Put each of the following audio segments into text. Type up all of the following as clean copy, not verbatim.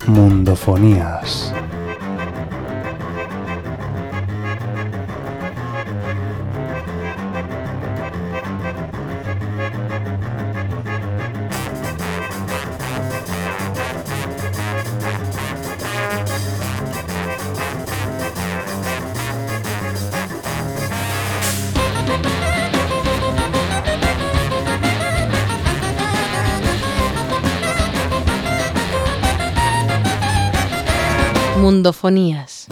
Mundofonías. Mundofonías.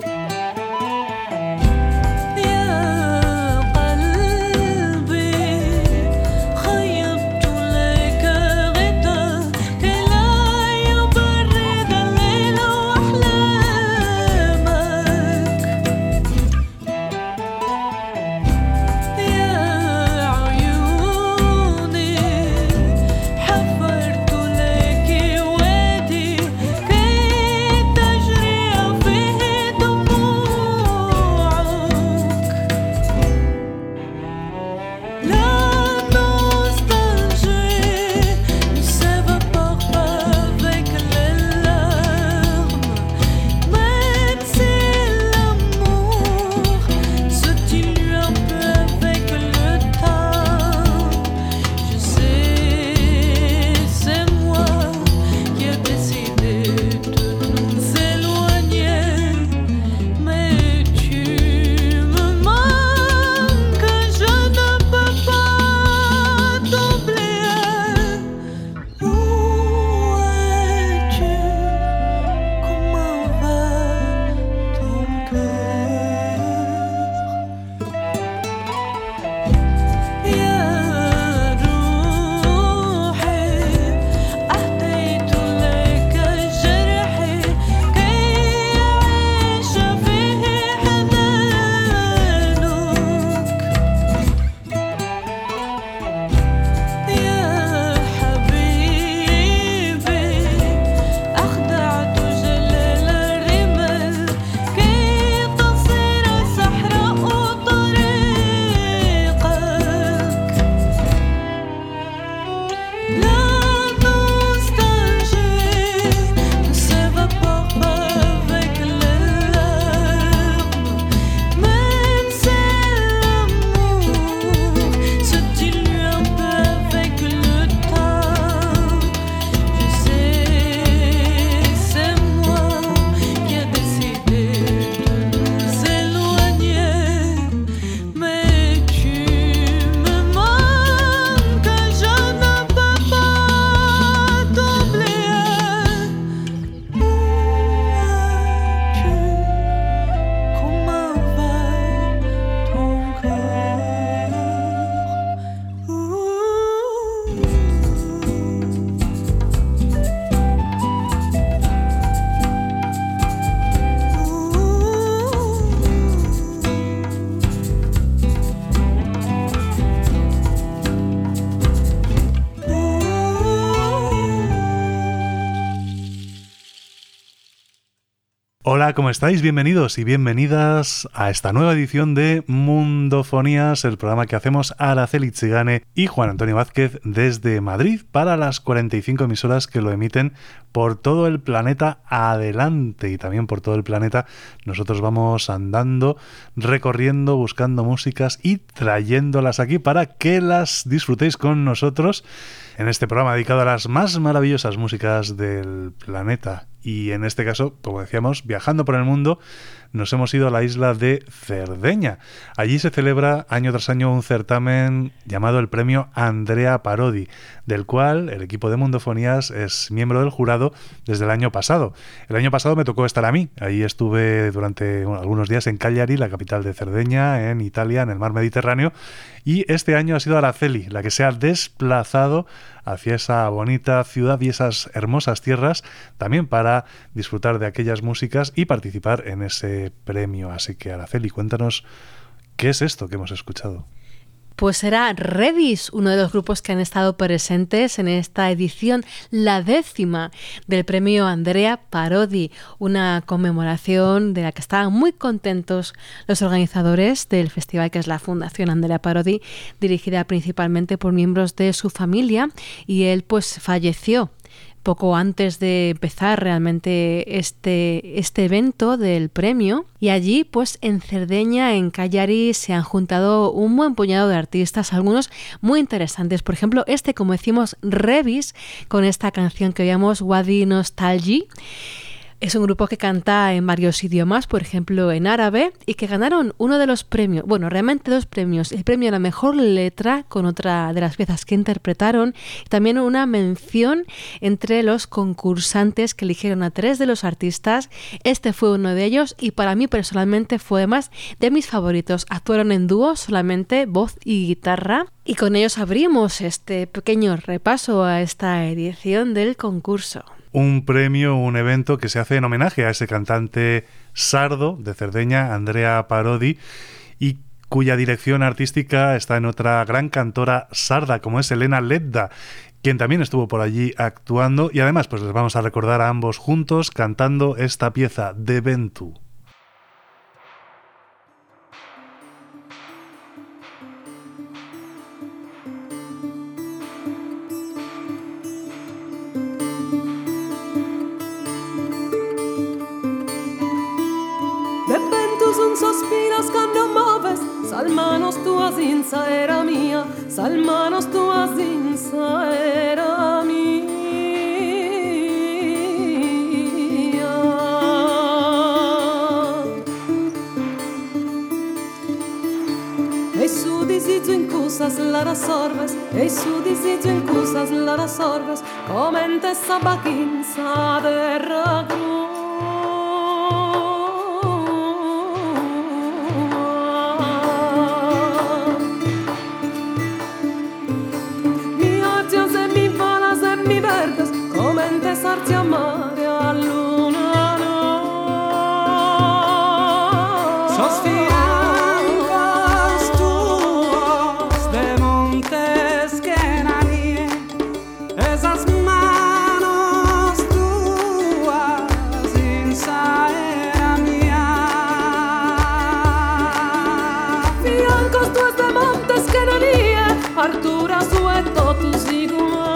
Hola, ¿cómo estáis? Bienvenidos y bienvenidas a esta nueva edición de Mundofonías, el programa que hacemos Araceli Txigane y Juan Antonio Vázquez desde Madrid para las 45 emisoras que lo emiten por todo el planeta adelante y también por todo el planeta. Nosotros vamos andando, recorriendo, buscando músicas y trayéndolas aquí para que las disfrutéis con nosotros en este programa dedicado a las más maravillosas músicas del planeta. Y en este caso, como decíamos, viajando por el mundo, nos hemos ido a la isla de Cerdeña. Allí se celebra año tras año un certamen llamado el Premio Andrea Parodi, del cual el equipo de Mundofonías es miembro del jurado desde el año pasado. El año pasado me tocó estar a mí. Ahí estuve durante algunos días en Cagliari, la capital de Cerdeña, en Italia, en el mar Mediterráneo. Y este año ha sido Araceli la que se ha desplazado hacia esa bonita ciudad y esas hermosas tierras, también para disfrutar de aquellas músicas y participar en ese premio. Así que, Araceli, cuéntanos qué es esto que hemos escuchado. Pues será Redis, uno de los grupos que han estado presentes en esta edición, la 10ª del Premio Andrea Parodi, una conmemoración de la que estaban muy contentos los organizadores del festival, que es la Fundación Andrea Parodi, dirigida principalmente por miembros de su familia, y él pues falleció poco antes de empezar realmente este evento del premio. Y allí, pues en Cerdeña, en Cagliari, se han juntado un buen puñado de artistas, algunos muy interesantes. Por ejemplo, como decimos, Revis, con esta canción que oíamos, Wadi Nostalgie. Es un grupo que canta en varios idiomas, por ejemplo en árabe, y que ganaron uno de los premios, bueno, realmente 2 premios, el premio a la mejor letra con otra de las piezas que interpretaron, y también una mención entre los concursantes que eligieron a 3 de los artistas. Este fue uno de ellos y para mí personalmente fue además de mis favoritos. Actuaron en dúo, solamente voz y guitarra. Y con ellos abrimos este pequeño repaso a esta edición del concurso. Un premio, un evento que se hace en homenaje a ese cantante sardo de Cerdeña, Andrea Parodi, y cuya dirección artística está en otra gran cantora sarda como es Elena Ledda, quien también estuvo por allí actuando, y además pues les vamos a recordar a ambos juntos cantando esta pieza de Ventu. Sospiras cuando moves, salmanos tu asinza era mía, salmanos tu asinza era mía. E su disizio in cusas la rassorbes, e su disizio in cusas la rassorbes, come in tessa bachinza terra cruz. Sarti a mare a luna no. Sospirando tuos de montes que nadie, esas manos tuas sin saber mía. Fiancos tuos de montes que nadie, Artura sueto tu siguma.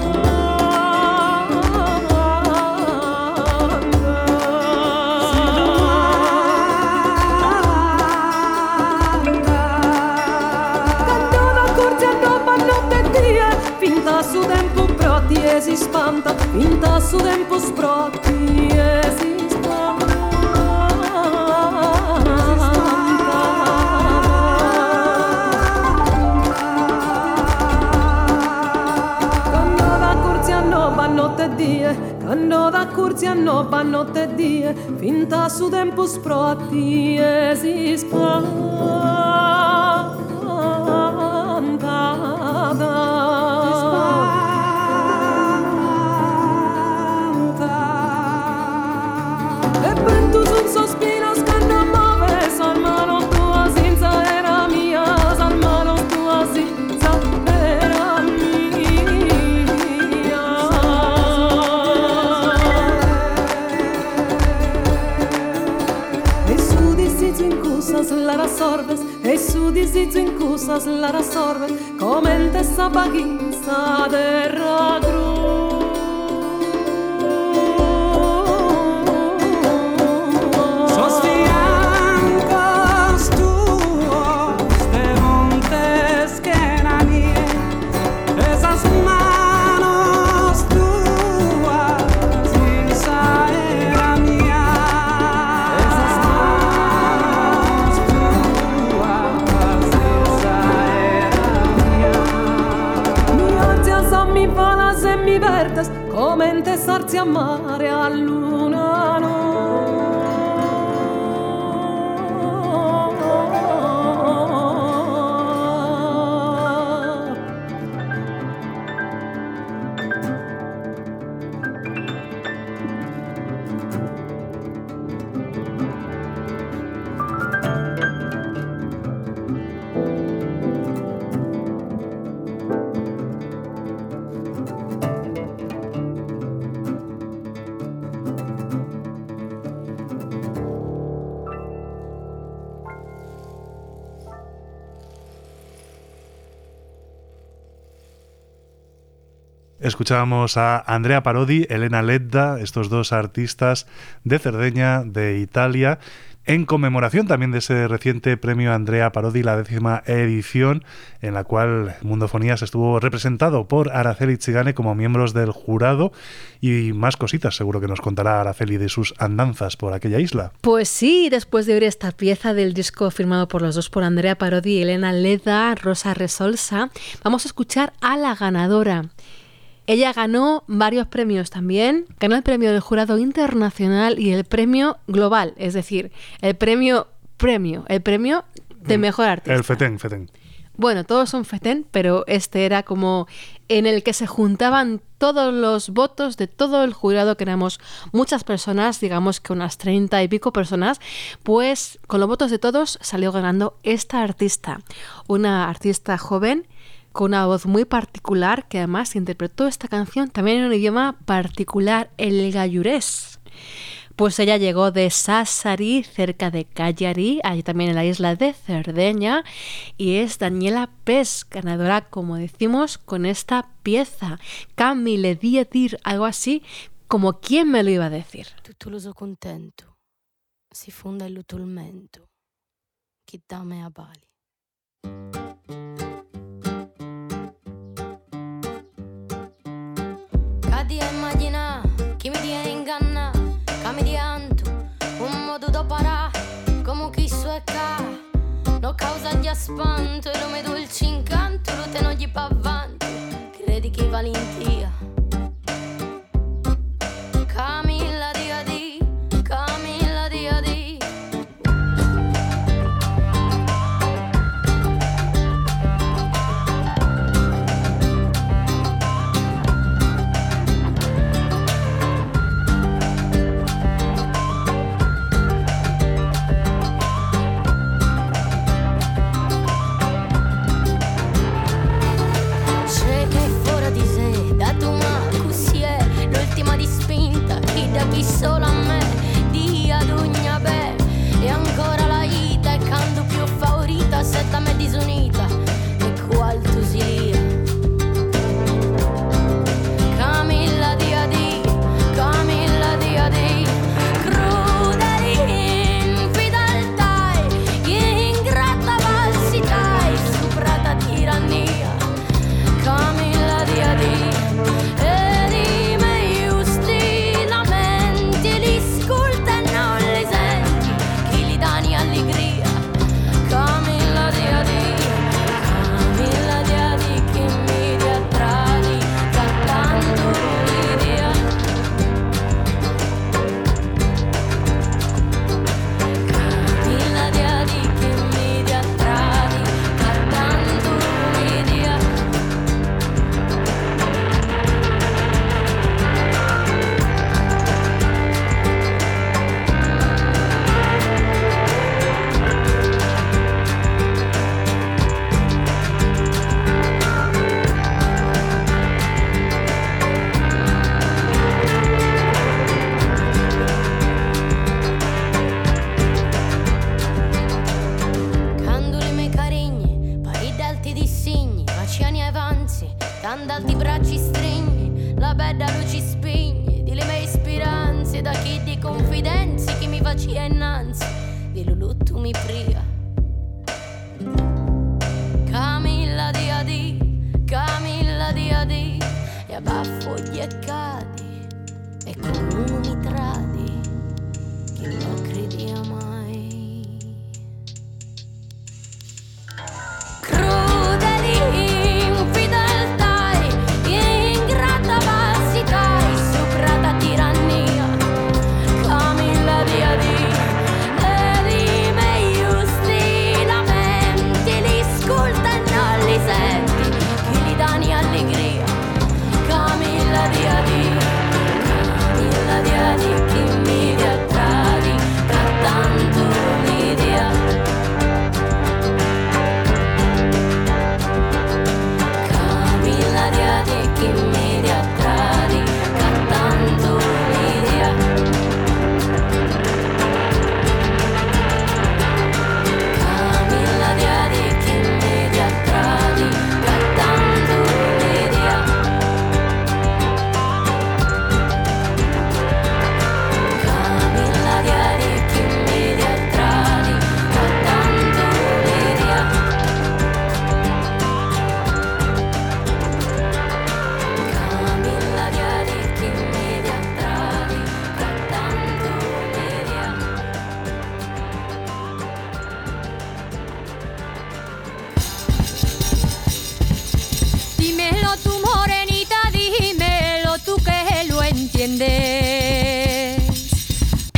Su tempo proti e si spanta, finta su tempo sproti e si spanta. Quando da corsi a nova notte e die, quando da corsi a nova notte e die, finta su tempo sproti e si spanta. La rassorbes e su disizio in cusas la rassorbes come in tessa bachinza terra cruz. Sospirando tuos de montes que nadie, esas manos tuas sin saber mía. Mi palas e mi verdes come in te sarti a mare a luna no. Escuchábamos a Andrea Parodi, Elena Ledda, estos dos artistas de Cerdeña, de Italia, en conmemoración también de ese reciente premio Andrea Parodi, la 10ª edición, en la cual Mundofonías estuvo representado por Araceli Txigane como miembros del jurado, y más cositas seguro que nos contará Araceli de sus andanzas por aquella isla. Pues sí, después de oír esta pieza del disco firmado por los dos, por Andrea Parodi y Elena Ledda, Rosa Resolsa, vamos a escuchar a la ganadora. Ella ganó varios premios también, ganó el premio del Jurado Internacional y el premio global, es decir, el premio de mejor artista. El FETEN. Bueno, todos son FETEN, pero este era como en el que se juntaban todos los votos de todo el jurado, que éramos muchas personas, digamos que unas 30 y pico personas, pues con los votos de todos salió ganando esta artista, una artista joven, con una voz muy particular, que además interpretó esta canción también en un idioma particular, el gallurés. Pues ella llegó de Sassari, cerca de Cagliari, allí también en la isla de Cerdeña, y es Daniela Pes, ganadora, como decimos, con esta pieza. Cammi le di a dir, algo así como ¿quién me lo iba a decir? Tutto lo so contento, si fonda il tormento, chi dame a bali. Cadi a immaginare chi mi dia inganna, che mi dianto un modo da parare, come chi su e ca, no causa di aspanto, e lo me dolce incanto, lo te non gli pa' avanti, credi che valentia. Camilla dia di, Camilla dia di. Chi solo a me, di ad ogni beh, e ancora la ita, e canto più favorita, setta me disunita, e qual tu sia. Camilla dia di, Camilla dia di, crudeli infedeltà, ingrata falsità, e superata tirannia. Camilla dia di. Andalti bracci stringi, la bella luci spigni, di le mie speranze, da chi di confidenze, chi mi faccia innanzi, di Lulu tu mi pria. Camilla dia di, Camilla dia di, e abbaffo gli e cadi, e con uno mi tradi, che non credi mai. Allegria, Camilla dia di, Camilla dia di, chi mi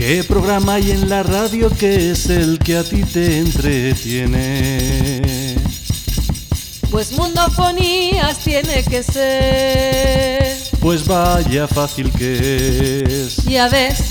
¿Qué programa hay en la radio que es el que a ti te entretiene? Pues Mundofonías tiene que ser. Pues vaya fácil que es. Ya ves.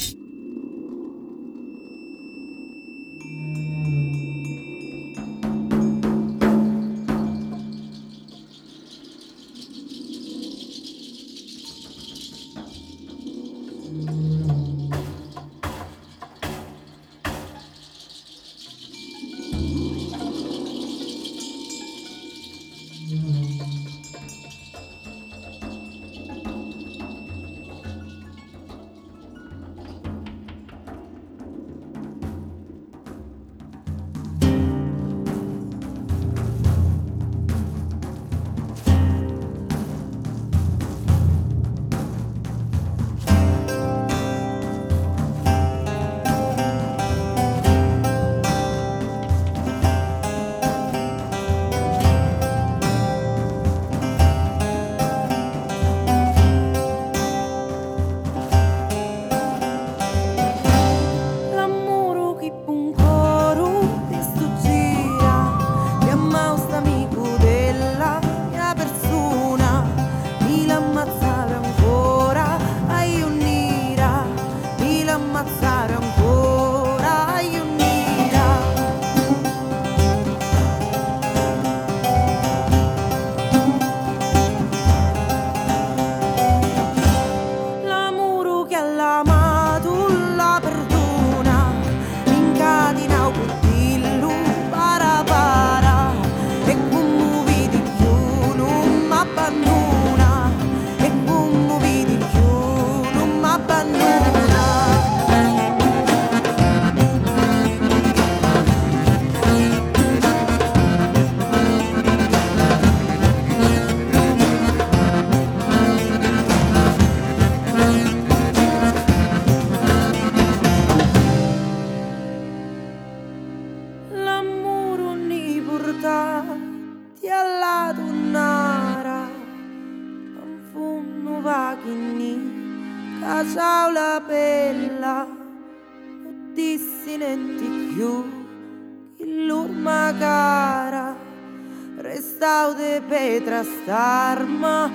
Starma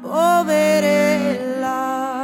poverella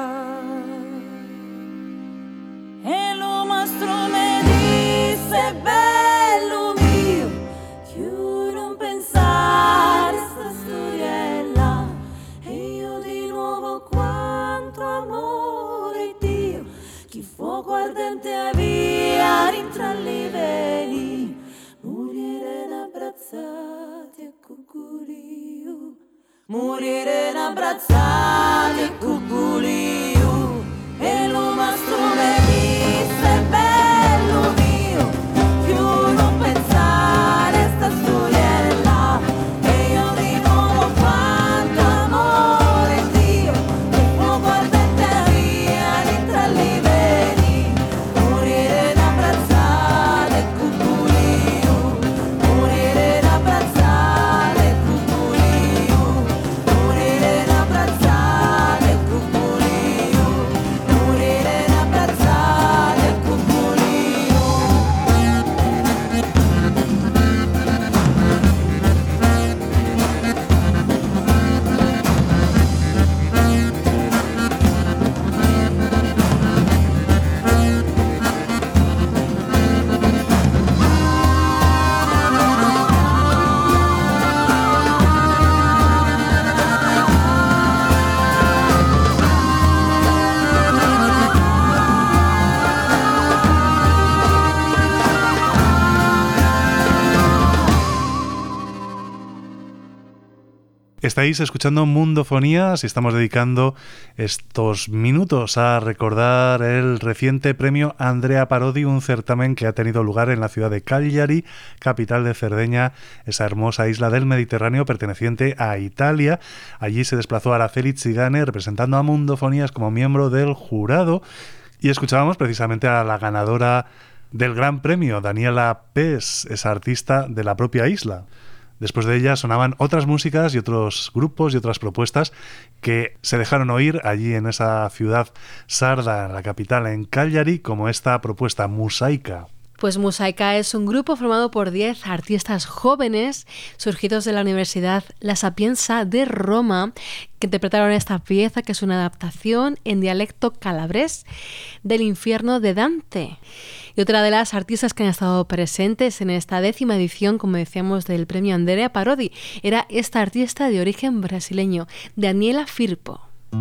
e lo mastro me disse bello mio più non pensare sta storiella e io di nuovo quanto amore Dio chi fuoco ardente avvia rintra li veli morire abbracciati e cucurio morire abbracciati e cucurio e lo mastro me disse bello mio più non pensare sta storiella e io di nuovo quanto amore Dio che fuoco ardente via rintra li veli morire abbracciati e cucurio morire abbracciati e cucurio morire abbracciati e cucurio morire abbracciati e cucurio. Estáis escuchando Mundofonías y estamos dedicando estos minutos a recordar el reciente premio Andrea Parodi, un certamen que ha tenido lugar en la ciudad de Cagliari, capital de Cerdeña, esa hermosa isla del Mediterráneo perteneciente a Italia. Allí se desplazó Araceli Zigane representando a Mundofonías como miembro del jurado y escuchábamos precisamente a la ganadora del Gran Premio, Daniela Pes, esa artista de la propia isla Después de ella sonaban otras músicas y otros grupos y otras propuestas que se dejaron oír allí en esa ciudad sarda, la capital, en Cagliari, como esta propuesta Musaica. Pues Musaica es un grupo formado por 10 artistas jóvenes surgidos de la Universidad La Sapienza de Roma que interpretaron esta pieza, que es una adaptación en dialecto calabrés del Infierno de Dante. Y otra de las artistas que han estado presentes en esta 10ª edición, como decíamos, del premio Andrea Parodi, era esta artista de origen brasileño, Daniela Firpo.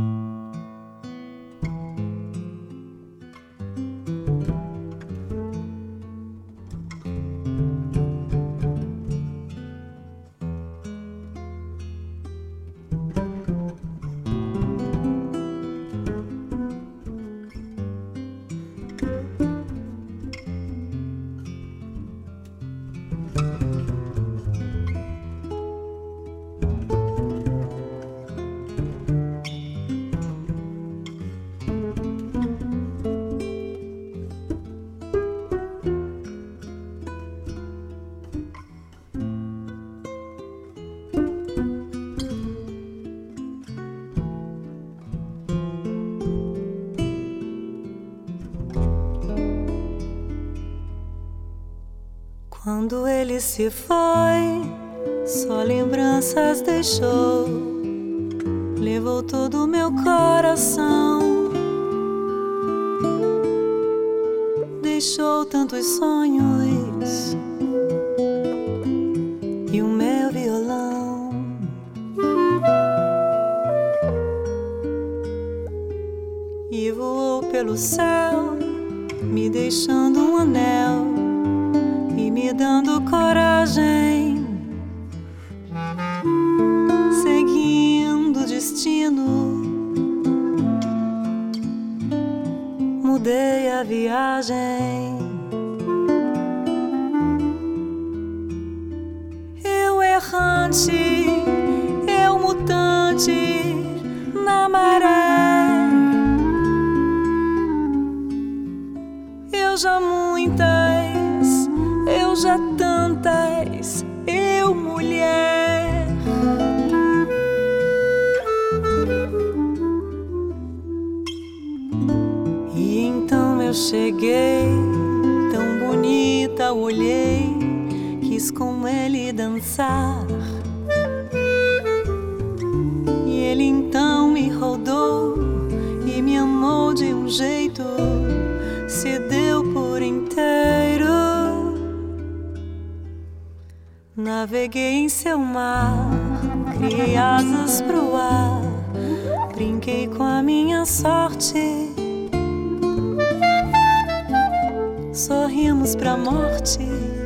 Quando ele se foi, só lembranças deixou. Levou todo o meu coração. Deixou tantos sonhos e o meu violão. E voou pelo céu, me deixando um anel e me dando coragem, seguindo o destino. Mudei a viagem. Eu errante, eu mutante na maré. Eu já muitas, eu já tantas, eu mulher. E então eu cheguei, tão bonita, olhei, quis com ele dançar. E ele então me rodou e me amou de um jeito, se deu por inteiro. Naveguei em seu mar, criei asas pro ar, brinquei com a minha sorte. Sorrimos pra morte,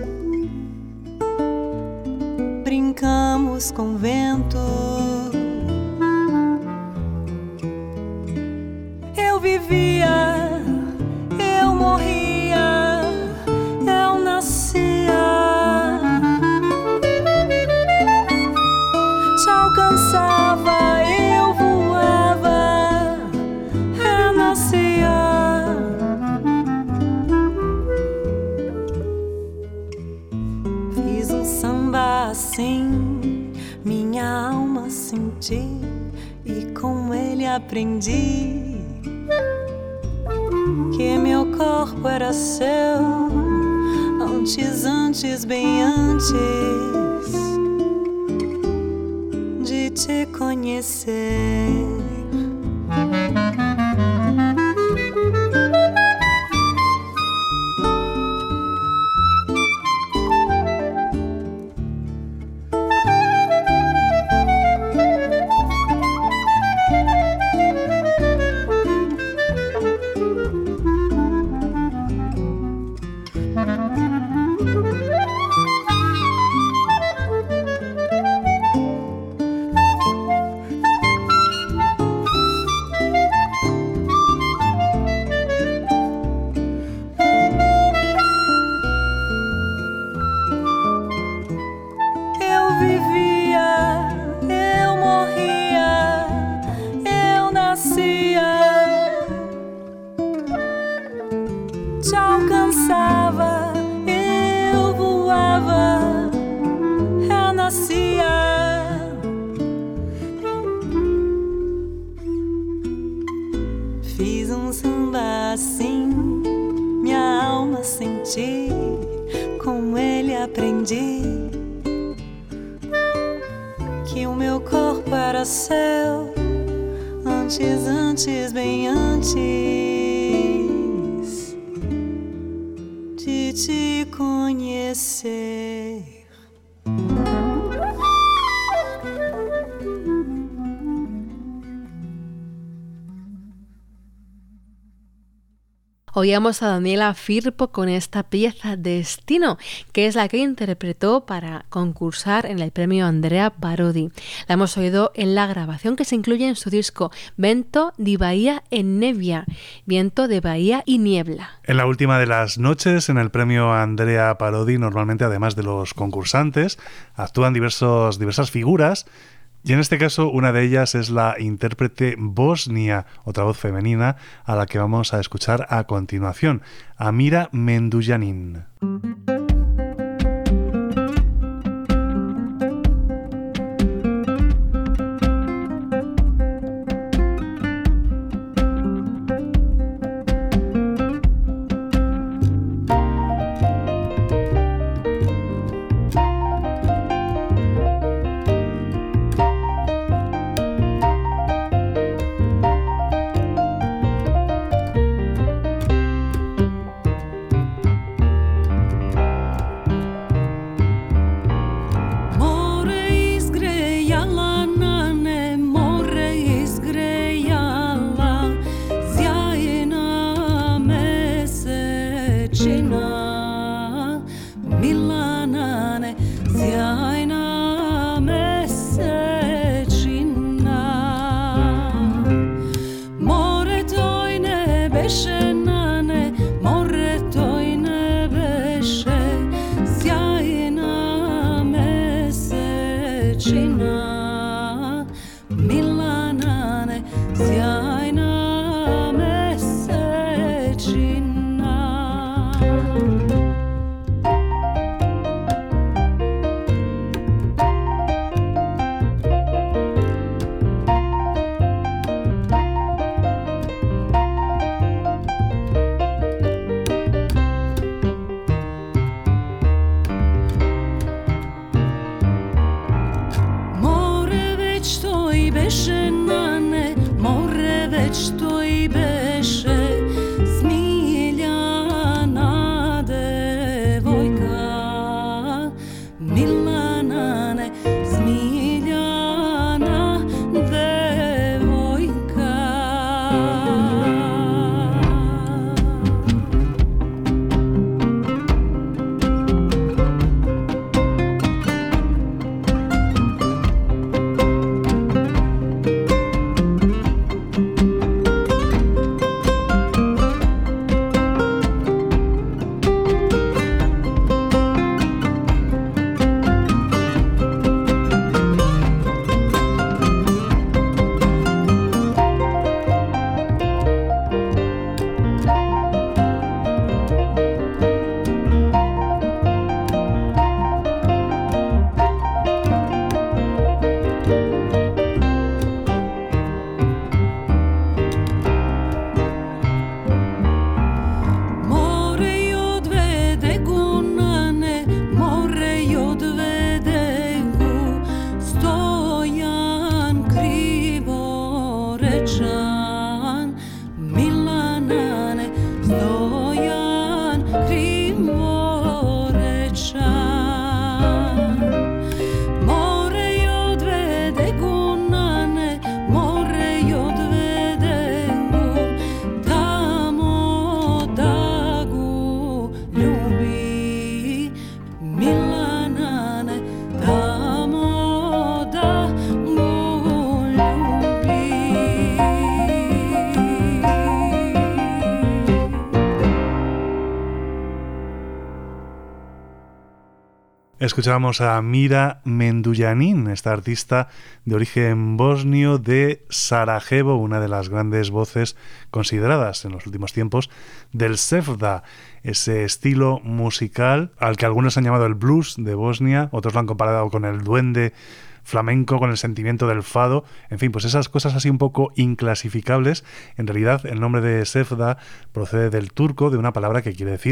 brincamos com vento. Eu vivia, eu morria, eu nascia. Te alcançava, eu voava, renascia. Fiz um samba assim, minha alma senti, e com ele aprendi que meu corpo era seu, antes, bem antes de te conhecer. Te alcançava, eu voava, renascia. aprendi que o meu corpo era céu antes, bem antes de te conhecer. Oíamos a Daniela Firpo con esta pieza Destino, que es la que interpretó para concursar en el premio Andrea Parodi. La hemos oído en la grabación que se incluye en su disco Vento di Bahia e Nebbia, Viento de Bahía y Niebla. En la última de las noches, en el premio Andrea Parodi, normalmente además de los concursantes, actúan diversas figuras. Y en este caso, una de ellas es la intérprete Bosnia, otra voz femenina, a la que vamos a escuchar a continuación, Amira Mendujanin. Escuchábamos a Amira Mendujanin, esta artista de origen bosnio de Sarajevo, una de las grandes voces consideradas en los últimos tiempos del Sevda, ese estilo musical al que algunos han llamado el blues de Bosnia, otros lo han comparado con el duende flamenco, con el sentimiento del fado, en fin, pues esas cosas así un poco inclasificables. En realidad el nombre de Sevda procede del turco, de una palabra que quiere decir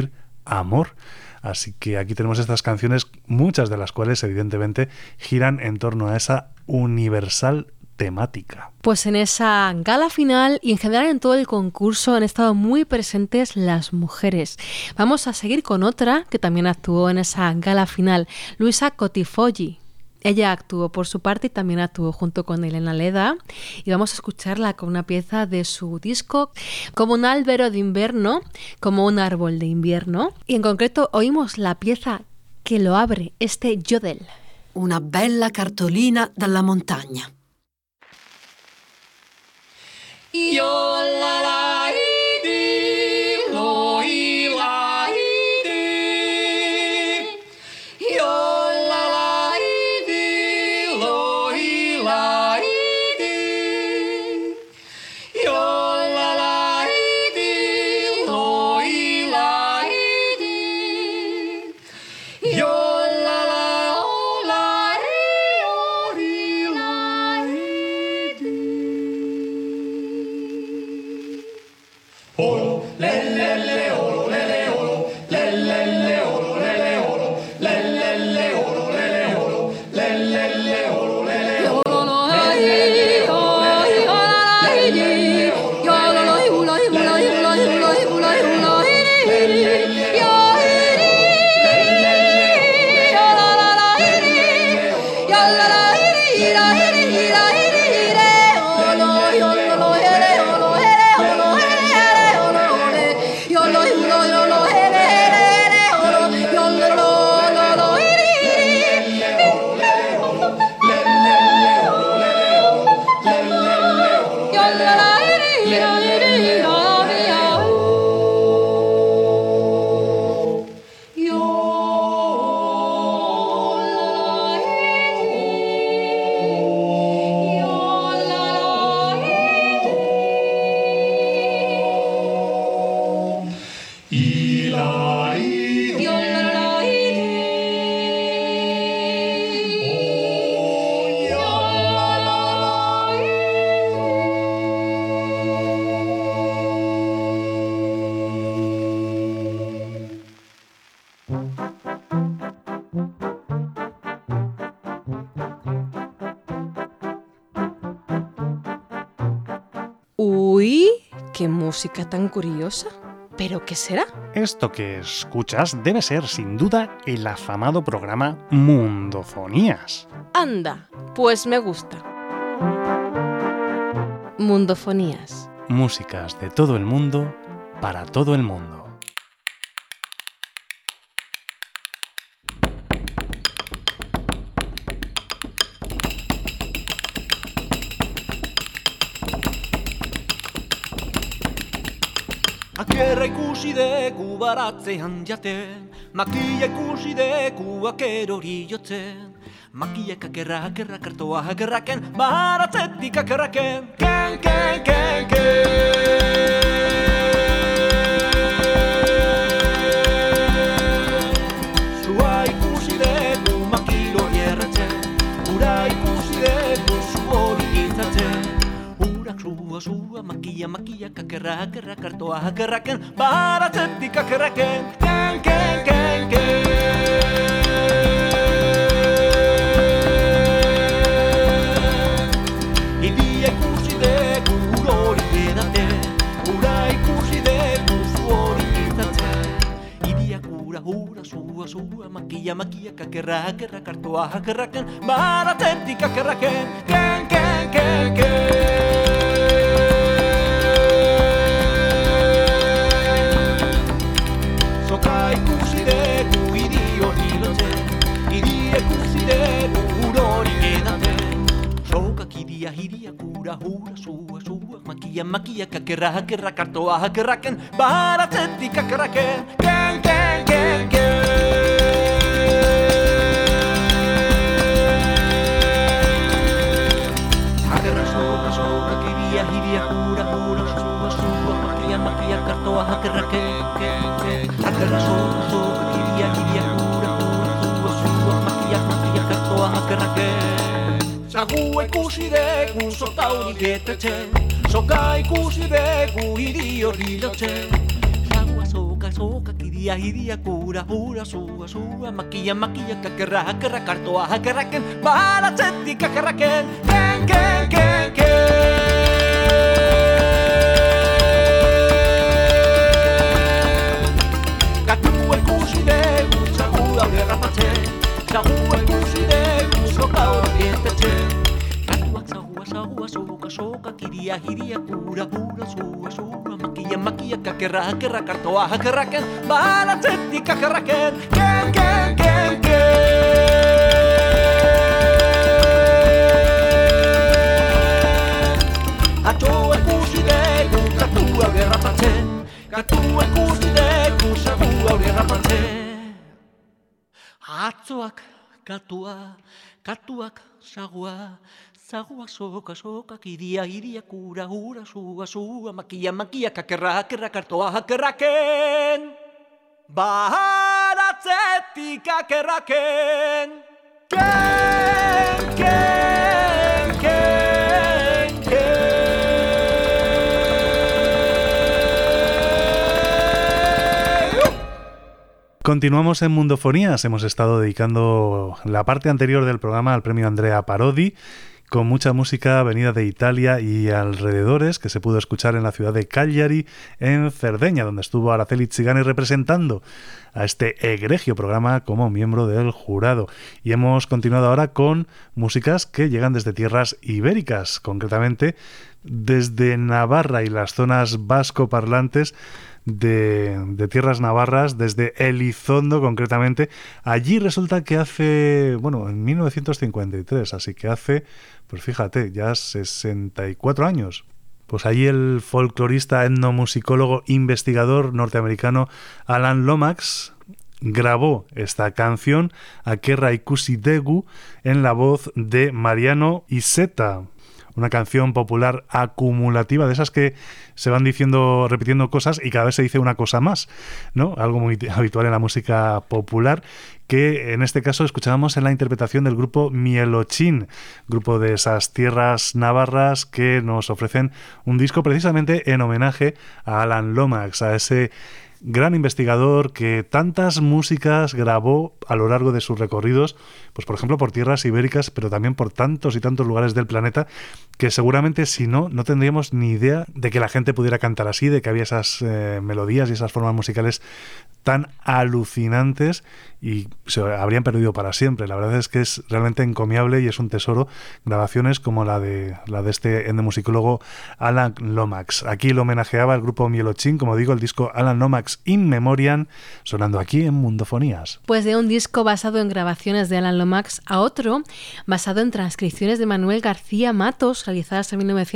amor. Así que aquí tenemos estas canciones, muchas de las cuales evidentemente giran en torno a esa universal temática. Pues en esa gala final y en general en todo el concurso han estado muy presentes las mujeres. Vamos a seguir con otra que también actuó en esa gala final, Luisa Cotifogli. Ella actuó por su parte y también actuó junto con Elena Leda, y vamos a escucharla con una pieza de su disco, Como un albero de invierno, como un árbol de invierno, y en concreto oímos la pieza que lo abre, este yodel. Una bella cartolina dalla montagna. Io la la di lo i la di io la la di lo i la di io la la di lo i la di io la la o la ri o ri la di olo le le le olo le le olo le le le olo le le olo le le le olo le le olo le le le olo le le olo Uy, qué música tan curiosa. ¿Pero qué será? Esto que escuchas debe ser, sin duda, el afamado programa Mundofonías. Anda, pues me gusta. Mundofonías. Músicas de todo el mundo, para todo el mundo. Akerra ikusi deku baratzean jaten, makia ikusi deku akerori jotzen. Makiak akerra, akerra kartoa akerraken, baratzetik akerraken, ken, ken, ken, ken. Zua ikusi deku makilori erratzen, ura ikusi deku zu hori gintzatzen. Zua, makia, kakerra, akerra, kartoa, akerraken, baratzetik akerraken, ken, ken, ken, ken. Idia ikusi deku hori edaten, ura ikusi deku zu hori gintzatzen. Idiak ura, zua, makia, kakerra, akerra, kartoa, akerraken, baratzetik akerraken, ken, ken, ken, ken. Soka ikusi deku idio hilotzen, idia ikusi deku urori edaten. Sokak idia kura, zua, makia, kakerra, akerra, kartoa, akerraken, baratzetik akerraken, ken, ken, ken, ken. Akerra sokak idia kura, zua, makia, kartoa, akerraken, ken, ken. Akerra soka, kiria, kura, zua, makia, kartoa, akerraken. Sagua ikusi deku sotauri getetzen, soka ikusi deku idio hilotzen. Sagua soka, kiria hiria kura hura sua sua makia makia kakera kakera kartoa hakeraken baratzetti kakeraken ken ken ken ken katua ikusi dugu sagua gerrapatzen sagua ikusi dugu soka orientetzen katuak sagua soka soka kiria hiria kura hura sua sua makia makia kakera kakera kartoa hakeraken baratzetti kakeraken ken ken ken Atua ikusi dugu katua gerrapatzen katua ikusi dugu sagua gerrapatzen Atzoak katuak sagua soka soka kiria hiria kura hura sua sua makia makia kakera kakera kartoa hakeraken baratzetti kakeraken ken ken ken ken Continuamos en Mundofonías. Hemos estado dedicando la parte anterior del programa al premio Andrea Parodi, con mucha música venida de Italia y alrededores, que se pudo escuchar en la ciudad de Cagliari, en Cerdeña, donde estuvo Araceli Tsigane representando a este egregio programa como miembro del jurado. Y hemos continuado ahora con músicas que llegan desde tierras ibéricas, concretamente desde Navarra y las zonas vascoparlantes de tierras navarras, desde Elizondo concretamente. Allí resulta que hace, en 1953, así que hace, pues fíjate, ya 64 años. Pues allí el folclorista, etnomusicólogo, investigador norteamericano Alan Lomax grabó esta canción, Akerra ikusi dugu, en la voz de Mariano Iseta. Una canción popular acumulativa, de esas que se van repitiendo cosas y cada vez se dice una cosa más, ¿no? Algo muy habitual en la música popular, que en este caso escuchábamos en la interpretación del grupo Mielochín, grupo de esas tierras navarras que nos ofrecen un disco precisamente en homenaje a Alan Lomax, a ese gran investigador que tantas músicas grabó a lo largo de sus recorridos, pues por ejemplo por tierras ibéricas, pero también por tantos y tantos lugares del planeta, que seguramente si no tendríamos ni idea de que la gente pudiera cantar así, de que había esas melodías y esas formas musicales tan alucinantes y se habrían perdido para siempre. La verdad es que es realmente encomiable y es un tesoro grabaciones como la de este etnomusicólogo Alan Lomax. Aquí lo homenajeaba el grupo Mielochín, como digo, el disco Alan Lomax In Memoriam, sonando aquí en Mundofonías. Pues de un disco basado en grabaciones de Alan Lomax a otro basado en transcripciones de Manuel García Matos realizadas en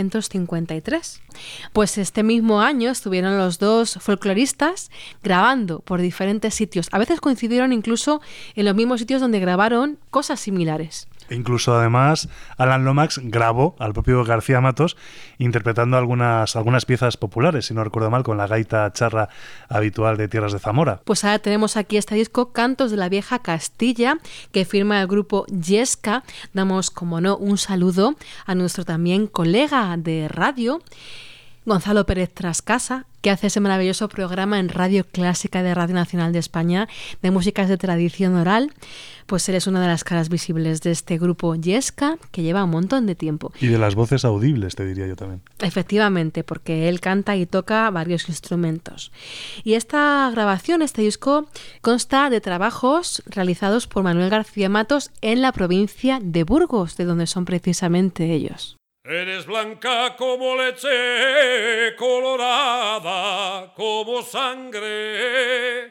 1953. Pues este mismo año estuvieron los dos folcloristas grabando por diferentes sitios. A veces coincidieron incluso en los mismos sitios donde grabaron cosas similares. Incluso además Alan Lomax grabó al propio García Matos interpretando algunas piezas populares, si no recuerdo mal, con la gaita charra habitual de Tierras de Zamora. Pues ahora tenemos aquí este disco Cantos de la Vieja Castilla, que firma el grupo Yesca. Damos, como no, un saludo a nuestro también colega de radio, Gonzalo Pérez Trascasa, que hace ese maravilloso programa en Radio Clásica de Radio Nacional de España de músicas de tradición oral. Pues él es una de las caras visibles de este grupo Yesca, que lleva un montón de tiempo. Y de las voces audibles, te diría yo también. Efectivamente, porque él canta y toca varios instrumentos. Y esta grabación, este disco, consta de trabajos realizados por Manuel García Matos en la provincia de Burgos, de donde son precisamente ellos. Eres blanca como leche, colorada como sangre,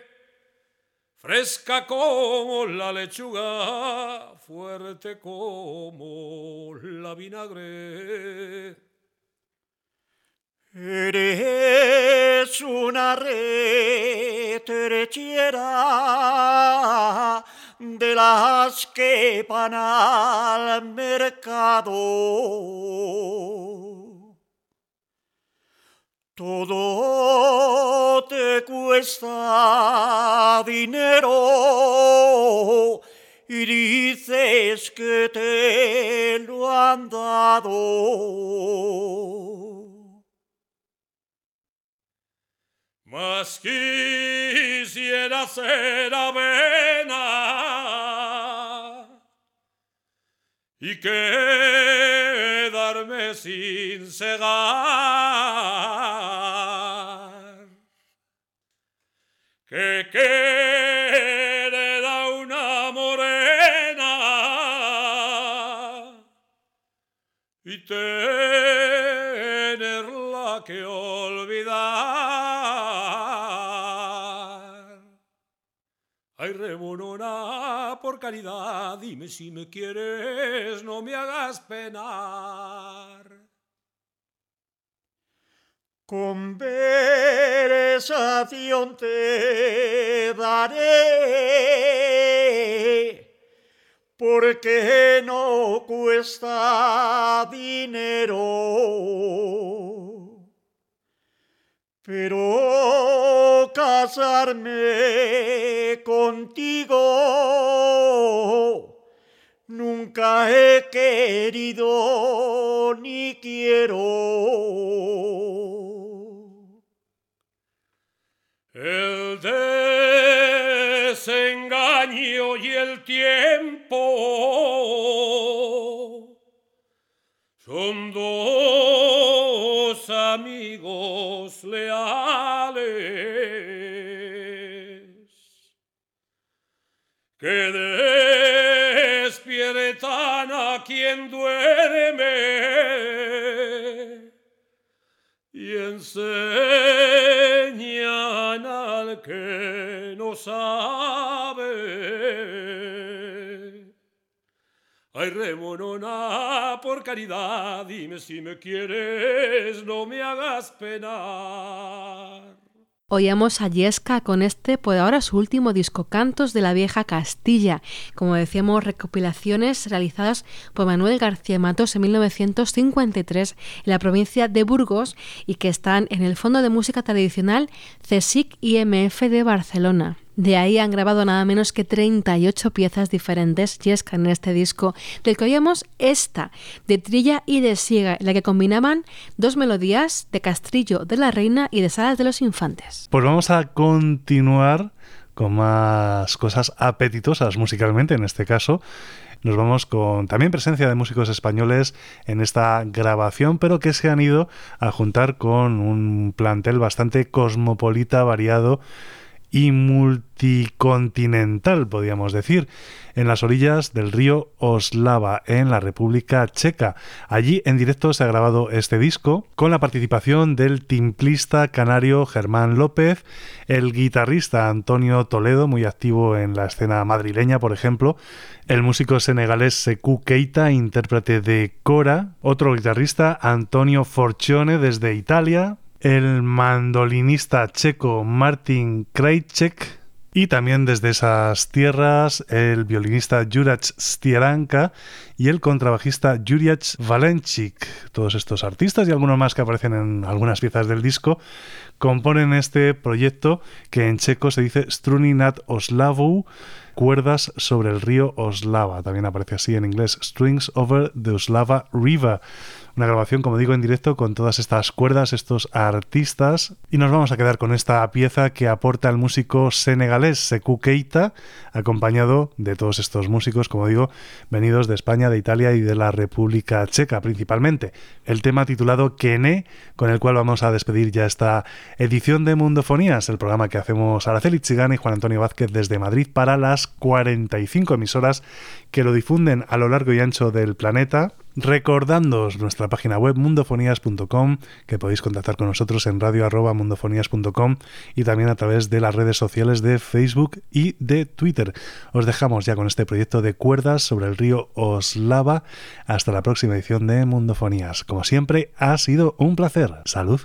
fresca como la lechuga, fuerte como la vinagre. Eres una red terechera de las que van al mercado. Todo te cuesta dinero y dices que te lo han dado. Mas quisiera hacer avena y quedarme sin segar, que quererá una morena y tenerla que olvidar. Ay, remonona, por caridad, dime si me quieres, no me hagas penar. Conversación te daré, porque no cuesta dinero, pero casarme contigo nunca he querido ni quiero. El desengaño y el tiempo son dos amigos leales que despiertan a quien duerme y enseñan al que no sabe. Ay, remonona, por caridad, dime si me quieres, no me hagas penar. Oíamos a Yesca con este, por ahora, su último disco, Cantos de la Vieja Castilla. Como decíamos, recopilaciones realizadas por Manuel García Matos en 1953 en la provincia de Burgos y que están en el Fondo de Música Tradicional CSIC IMF de Barcelona. De ahí han grabado nada menos que 38 piezas diferentes, Yesca, en este disco, del que oíamos esta, de trilla y de siega, en la que combinaban dos melodías de Castrillo de la Reina y de Salas de los Infantes. Pues vamos a continuar con más cosas apetitosas musicalmente, en este caso. Nos vamos con también presencia de músicos españoles en esta grabación, pero que se han ido a juntar con un plantel bastante cosmopolita, variado y multicontinental, podríamos decir, en las orillas del río Oslava, en la República Checa. Allí en directo se ha grabado este disco con la participación del timplista canario Germán López, el guitarrista Antonio Toledo, muy activo en la escena madrileña, por ejemplo, el músico senegalés Sekou Keita, intérprete de Cora, otro guitarrista Antonio Forcione desde Italia, el mandolinista checo Martin Krajicek y también desde esas tierras el violinista Juraj Stieranka y el contrabajista Juraj Valenčík. Todos estos artistas y algunos más que aparecen en algunas piezas del disco componen este proyecto que en checo se dice Struny nad Oslavou, cuerdas sobre el río Oslava. También aparece así en inglés, Strings over the Oslava River. Una grabación, como digo, en directo con todas estas cuerdas, estos artistas. Y nos vamos a quedar con esta pieza que aporta el músico senegalés Sekou Keita, acompañado de todos estos músicos, como digo, venidos de España, de Italia y de la República Checa principalmente. El tema titulado Kené, con el cual vamos a despedir ya esta edición de Mundofonías, el programa que hacemos Araceli Chigane y Juan Antonio Vázquez desde Madrid para las 45 emisoras que lo difunden a lo largo y ancho del planeta. Recordándoos nuestra página web mundofonías.com, que podéis contactar con nosotros en radio@mundofonías.com y también a través de las redes sociales de Facebook y de Twitter. Os dejamos ya con este proyecto de cuerdas sobre el río Oslava. Hasta la próxima edición de Mundofonías. Como siempre, ha sido un placer. ¡Salud!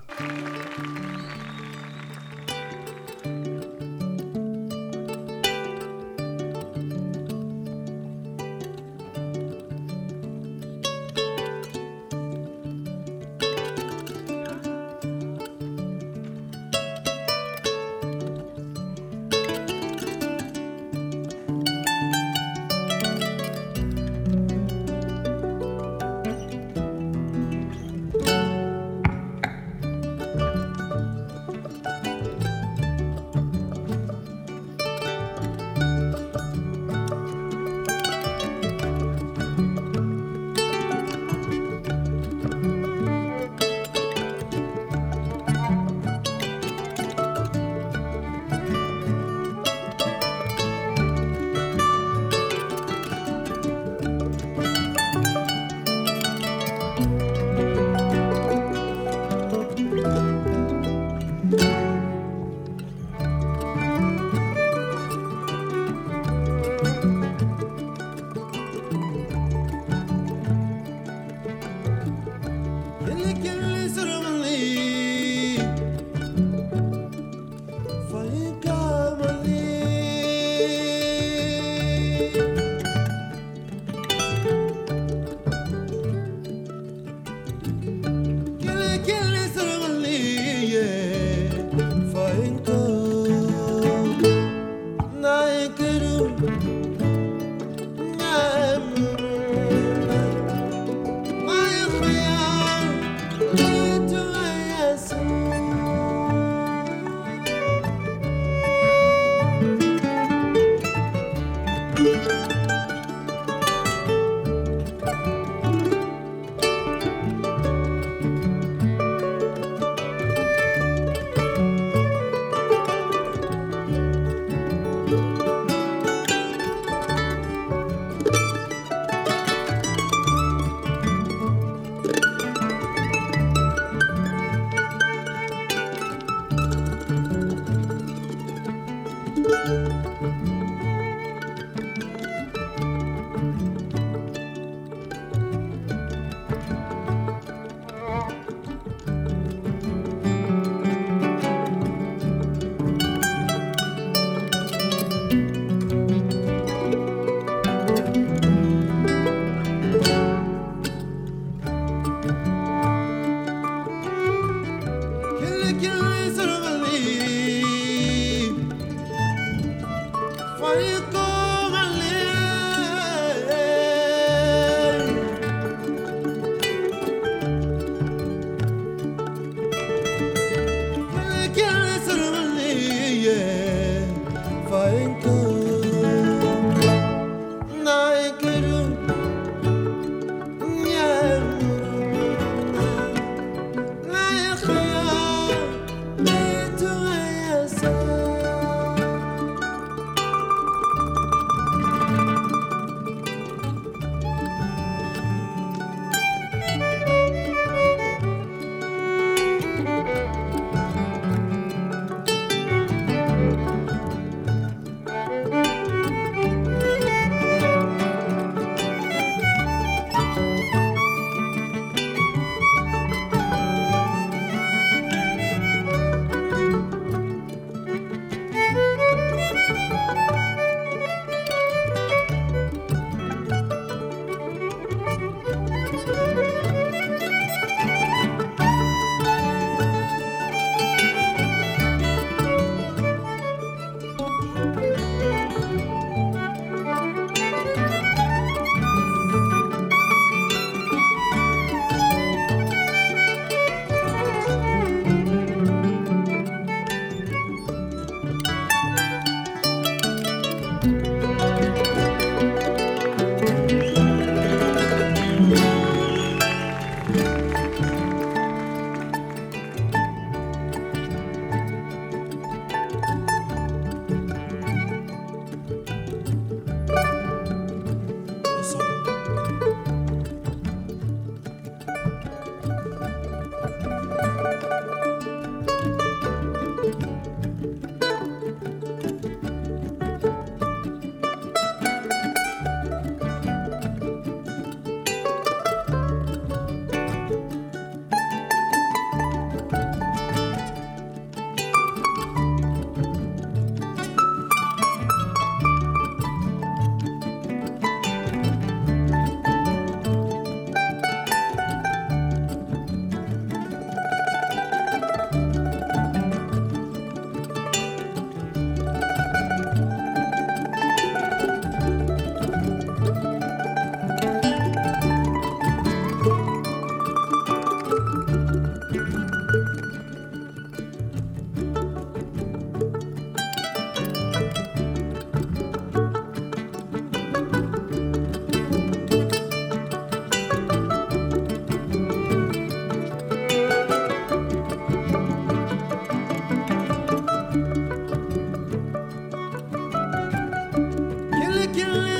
Kill